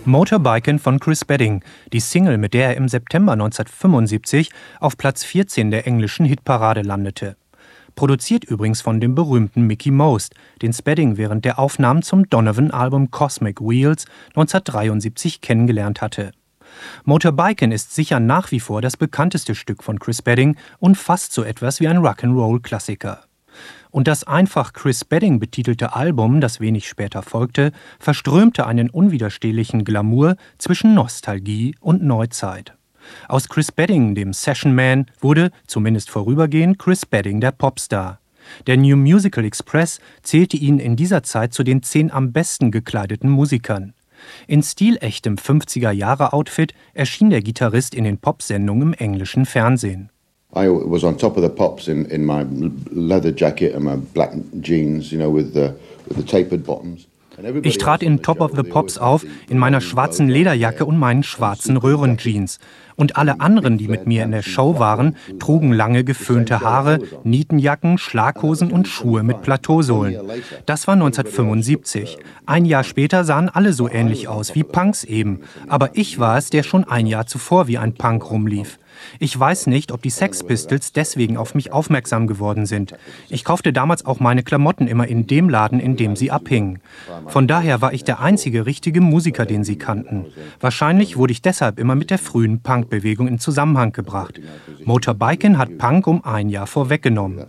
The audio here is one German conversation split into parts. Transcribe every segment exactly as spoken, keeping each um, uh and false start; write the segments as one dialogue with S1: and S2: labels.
S1: Motorbiken von Chris Spedding, die Single, mit der er im September neunzehnhundertfünfundsiebzig auf Platz vierzehn der englischen Hitparade landete. Produziert übrigens von dem berühmten Mickie Most, den Spedding während der Aufnahmen zum Donovan-Album Cosmic Wheels neunzehnhundertdreiundsiebzig kennengelernt hatte. Motorbiken ist sicher nach wie vor das bekannteste Stück von Chris Spedding und fast so etwas wie ein Rock'n'Roll-Klassiker. Und das einfach Chris Spedding betitelte Album, das wenig später folgte, verströmte einen unwiderstehlichen Glamour zwischen Nostalgie und Neuzeit. Aus Chris Spedding, dem Session-Man, wurde, zumindest vorübergehend, Chris Spedding der Popstar. Der New Musical Express zählte ihn in dieser Zeit zu den zehn am besten gekleideten Musikern. In stilechtem fünfziger-Jahre-Outfit erschien der Gitarrist in den Popsendungen im englischen Fernsehen.
S2: I was on top of the pops in, in my leather jacket and my black jeans, you know, with the, with the tapered bottoms.
S1: Ich trat in Top of the Pops auf, in meiner schwarzen Lederjacke und meinen schwarzen Röhrenjeans. Und alle anderen, die mit mir in der Show waren, trugen lange geföhnte Haare, Nietenjacken, Schlaghosen und Schuhe mit Plateausohlen. Das war neunzehnhundertfünfundsiebzig. Ein Jahr später sahen alle so ähnlich aus, wie Punks eben. Aber ich war es, der schon ein Jahr zuvor wie ein Punk rumlief. Ich weiß nicht, ob die Sex Pistols deswegen auf mich aufmerksam geworden sind. Ich kaufte damals auch meine Klamotten immer in dem Laden, in dem sie abhingen. Von daher war ich der einzige richtige Musiker, den sie kannten. Wahrscheinlich wurde ich deshalb immer mit der frühen Punkbewegung in Zusammenhang gebracht. Motorbiken hat Punk um ein Jahr vorweggenommen.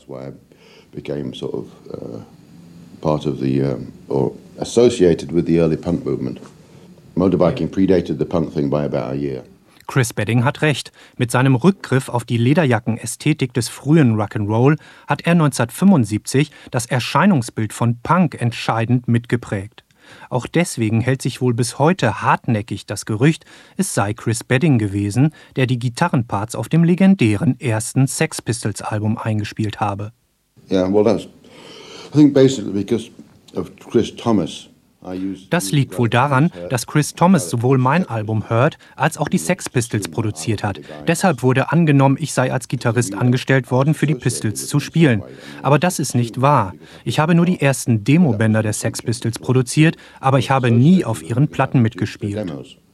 S1: Motorbiking predated the punk thing by about a year. Chris Spedding hat recht. Mit seinem Rückgriff auf die Lederjacken-Ästhetik des frühen Rock'n'Roll hat er neunzehnhundertfünfundsiebzig das Erscheinungsbild von Punk entscheidend mitgeprägt. Auch deswegen hält sich wohl bis heute hartnäckig das Gerücht, es sei Chris Spedding gewesen, der die Gitarrenparts auf dem legendären ersten Sex Pistols-Album eingespielt habe.
S2: Yeah, well, that's, I think basically because of Chris Thomas.
S1: Das liegt wohl daran, dass Chris Thomas sowohl mein Album Hurt als auch die Sex Pistols produziert hat. Deshalb wurde angenommen, ich sei als Gitarrist angestellt worden, für die Pistols zu spielen. Aber das ist nicht wahr. Ich habe nur die ersten Demobänder der Sex Pistols produziert, aber ich habe nie auf ihren Platten mitgespielt.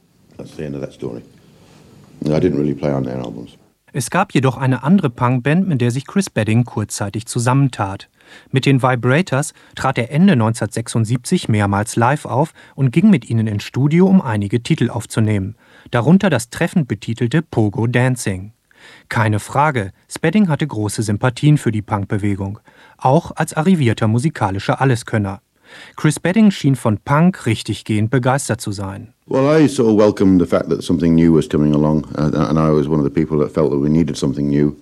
S1: Es gab jedoch eine andere Punkband, mit der sich Chris Spedding kurzzeitig zusammentat. Mit den Vibrators trat er Ende neunzehnhundertsechsundsiebzig mehrmals live auf und ging mit ihnen ins Studio, um einige Titel aufzunehmen. Darunter das treffend betitelte Pogo Dancing. Keine Frage, Spedding hatte große Sympathien für die Punkbewegung, auch als arrivierter musikalischer Alleskönner. Chris Spedding schien von Punk richtiggehend begeistert zu sein.
S2: Well, I sort of welcomed the fact that something new was coming along, and I was one of the people that felt that we needed something new.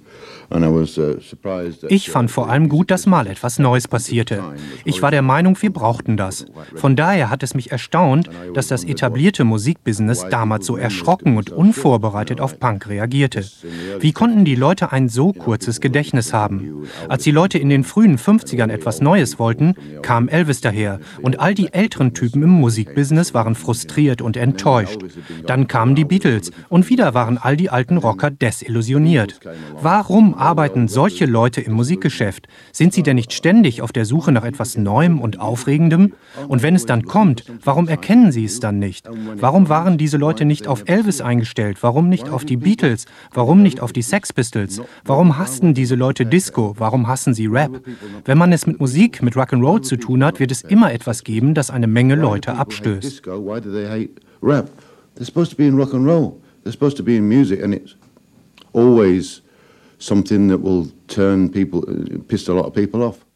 S1: Ich fand vor allem gut, dass mal etwas Neues passierte. Ich war der Meinung, wir brauchten das. Von daher hat es mich erstaunt, dass das etablierte Musikbusiness damals so erschrocken und unvorbereitet auf Punk reagierte. Wie konnten die Leute ein so kurzes Gedächtnis haben? Als die Leute in den frühen fünfzigern etwas Neues wollten, kam Elvis daher und all die älteren Typen im Musikbusiness waren frustriert und enttäuscht. Dann kamen die Beatles und wieder waren all die alten Rocker desillusioniert. Warum arbeiten solche Leute im Musikgeschäft? Sind sie denn nicht ständig auf der Suche nach etwas Neuem und Aufregendem? Und wenn es dann kommt, warum erkennen sie es dann nicht? Warum waren diese Leute nicht auf Elvis eingestellt? Warum nicht auf die Beatles? Warum nicht auf die Sex Pistols? Warum hassten diese Leute Disco? Warum hassen sie Rap? Wenn man es mit Musik, mit Rock'n'Roll zu tun hat, wird es immer etwas geben, das eine Menge Leute abstößt.
S2: Rap. They're supposed to be in rock and roll. They're supposed to be in music, and it's always something that will turn people, piss a lot of people off.